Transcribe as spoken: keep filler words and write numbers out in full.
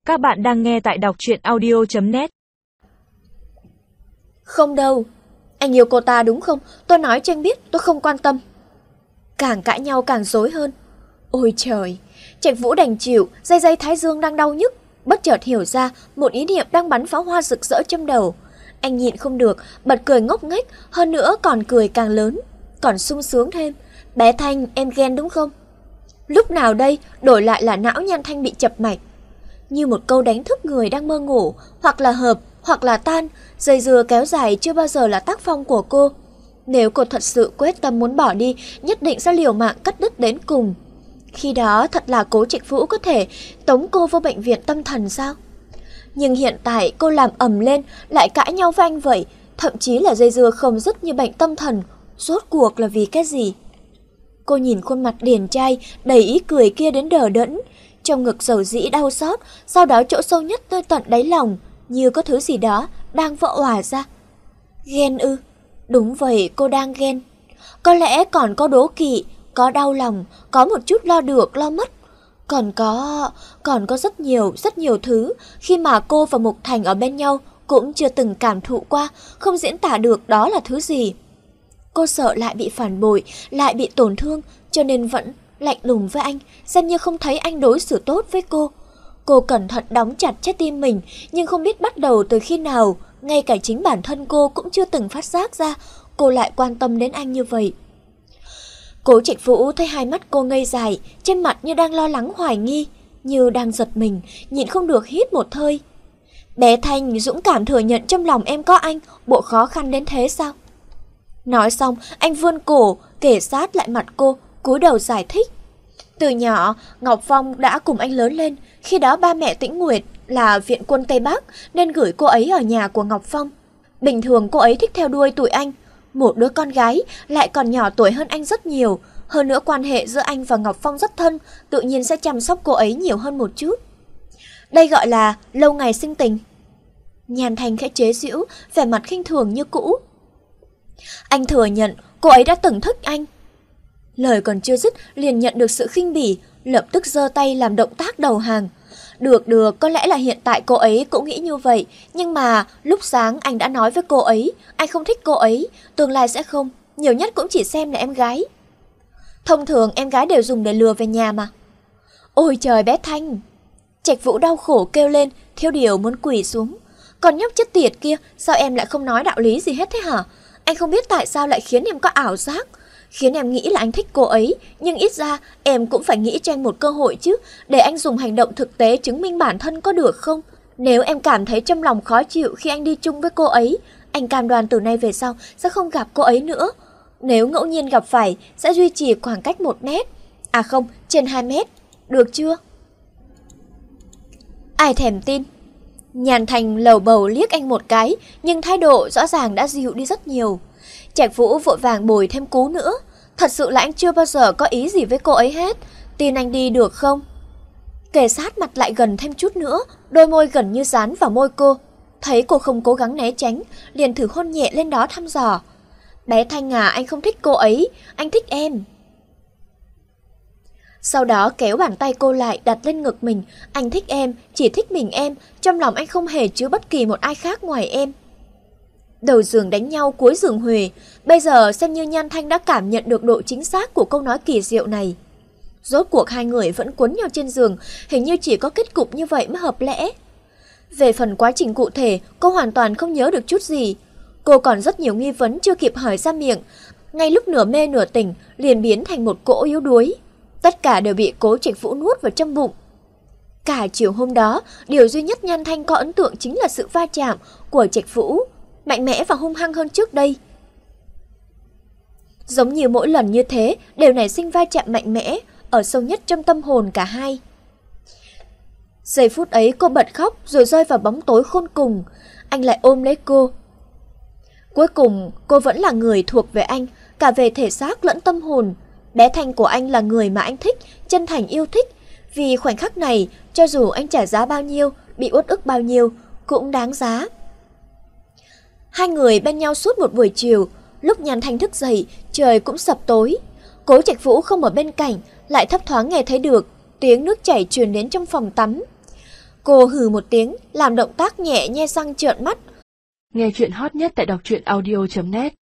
Các bạn đang nghe tại đọc truyện audio chấm net. Không đâu, anh yêu cô ta đúng không? Tôi nói cho anh biết tôi không quan tâm. Càng cãi nhau càng rối hơn. Ôi trời, Trạch Vũ đành chịu, dây dây thái dương đang đau nhức, bất chợt hiểu ra một ý niệm đang bắn pháo hoa rực rỡ trong đầu. Anh nhịn không được, bật cười ngốc nghếch, hơn nữa còn cười càng lớn, còn sung sướng thêm. Bé Thanh, em ghen đúng không? Lúc nào đây đổi lại là não Nhan Thanh bị chập mạch. Như một câu đánh thức người đang mơ ngủ, hoặc là hợp, hoặc là tan, dây dưa kéo dài chưa bao giờ là tác phong của cô. Nếu cô thật sự quyết tâm muốn bỏ đi, nhất định sẽ liều mạng cắt đứt đến cùng. Khi đó thật là Cố Trạch Vũ có thể tống cô vào bệnh viện tâm thần sao? Nhưng hiện tại cô làm ầm lên, lại cãi nhau với anh vậy, thậm chí là dây dưa không dứt như bệnh tâm thần. Rốt cuộc là vì cái gì? Cô nhìn khuôn mặt điển trai, đầy ý cười kia đến đờ đẫn, trong ngực dầu dĩ đau xót, sau đó chỗ sâu nhất nơi tận đáy lòng, như có thứ gì đó đang vỡ òa ra. Ghen ư? Đúng vậy, cô đang ghen. Có lẽ còn có đố kỵ, có đau lòng, có một chút lo được, lo mất. Còn có... còn có rất nhiều, rất nhiều thứ khi mà cô và Mục Thành ở bên nhau cũng chưa từng cảm thụ qua, không diễn tả được đó là thứ gì. Cô sợ lại bị phản bội, lại bị tổn thương, cho nên vẫn lạnh lùng với anh, xem như không thấy anh đối xử tốt với cô. Cô cẩn thận đóng chặt trái tim mình, nhưng không biết bắt đầu từ khi nào, ngay cả chính bản thân cô cũng chưa từng phát giác ra, cô lại quan tâm đến anh như vậy. Cố Trạch Vũ thấy hai mắt cô ngây dài, trên mặt như đang lo lắng hoài nghi, như đang giật mình, nhịn không được hít một hơi. Bé Thanh dũng cảm thừa nhận trong lòng em có anh, bộ khó khăn đến thế sao? Nói xong, anh vươn cổ, kề sát lại mặt cô, cúi đầu giải thích. Từ nhỏ, Ngọc Phong đã cùng anh lớn lên, khi đó ba mẹ Tĩnh Nguyệt là viện quân Tây Bắc nên gửi cô ấy ở nhà của Ngọc Phong. Bình thường cô ấy thích theo đuôi tụi anh, một đứa con gái lại còn nhỏ tuổi hơn anh rất nhiều, hơn nữa quan hệ giữa anh và Ngọc Phong rất thân, tự nhiên sẽ chăm sóc cô ấy nhiều hơn một chút. Đây gọi là lâu ngày sinh tình. Nhan Thanh khẽ chế giễu, vẻ mặt khinh thường như cũ. Anh thừa nhận cô ấy đã từng thích anh. Lời còn chưa dứt liền nhận được sự khinh bỉ, lập tức giơ tay làm động tác đầu hàng. Được được, có lẽ là hiện tại cô ấy cũng nghĩ như vậy, nhưng mà lúc sáng anh đã nói với cô ấy, anh không thích cô ấy, tương lai sẽ không, nhiều nhất cũng chỉ xem là em gái. Thông thường em gái đều dùng để lừa về nhà mà. Ôi trời bé Thanh! Trạch Vũ đau khổ kêu lên, thiếu điều muốn quỳ xuống. Còn nhóc chết tiệt kia, sao em lại không nói đạo lý gì hết thế hả? Anh không biết tại sao lại khiến em có ảo giác, khiến em nghĩ là anh thích cô ấy, nhưng ít ra em cũng phải nghĩ cho anh một cơ hội chứ, để anh dùng hành động thực tế chứng minh bản thân có được không? Nếu em cảm thấy trong lòng khó chịu khi anh đi chung với cô ấy, anh cam đoan từ nay về sau sẽ không gặp cô ấy nữa. Nếu ngẫu nhiên gặp phải, sẽ duy trì khoảng cách một mét. À không, trên hai mét. Được chưa? Ai thèm tin? Nhàn Thành lầu bầu liếc anh một cái, nhưng thái độ rõ ràng đã dịu đi rất nhiều. Trạch Vũ vội vàng bồi thêm cú nữa. Thật sự là anh chưa bao giờ có ý gì với cô ấy hết. Tin anh đi được không? Kề sát mặt lại gần thêm chút nữa, đôi môi gần như dán vào môi cô. Thấy cô không cố gắng né tránh, liền thử hôn nhẹ lên đó thăm dò. Bé Thanh à, anh không thích cô ấy, anh thích em. Sau đó kéo bàn tay cô lại đặt lên ngực mình. Anh thích em, chỉ thích mình em, trong lòng anh không hề chứa bất kỳ một ai khác ngoài em. Đầu giường đánh nhau cuối giường huề, bây giờ xem như Nhan Thanh đã cảm nhận được độ chính xác của câu nói kỳ diệu này. Rốt cuộc hai người vẫn cuốn nhau trên giường, hình như chỉ có kết cục như vậy mới hợp lẽ. Về phần quá trình cụ thể, cô hoàn toàn không nhớ được chút gì. Cô còn rất nhiều nghi vấn chưa kịp hỏi ra miệng, ngay lúc nửa mê nửa tỉnh liền biến thành một cỗ yếu đuối. Tất cả đều bị Cố Trạch Vũ nuốt vào trong bụng. Cả chiều hôm đó, điều duy nhất Nhan Thanh có ấn tượng chính là sự va chạm của Trạch Vũ, mạnh mẽ và hung hăng hơn trước đây. Giống như mỗi lần như thế đều nảy sinh va chạm mạnh mẽ ở sâu nhất trong tâm hồn cả hai. Giây phút ấy cô bật khóc rồi rơi vào bóng tối khôn cùng. Anh lại ôm lấy cô. Cuối cùng cô vẫn là người thuộc về anh, cả về thể xác lẫn tâm hồn. Bé Thanh của anh là người mà anh thích, chân thành yêu thích. Vì khoảnh khắc này, cho dù anh trả giá bao nhiêu, bị uất ức bao nhiêu, cũng đáng giá. Hai người bên nhau suốt một buổi chiều. Lúc Nhan Thanh thức dậy, trời cũng sập tối. Cố Trạch Vũ không ở bên cạnh, lại thấp thoáng nghe thấy được tiếng nước chảy truyền đến trong phòng tắm. Cô hừ một tiếng, làm động tác nhẹ nhe răng trợn mắt. Nghe chuyện hot nhất tại đọc truyện audio chấm net.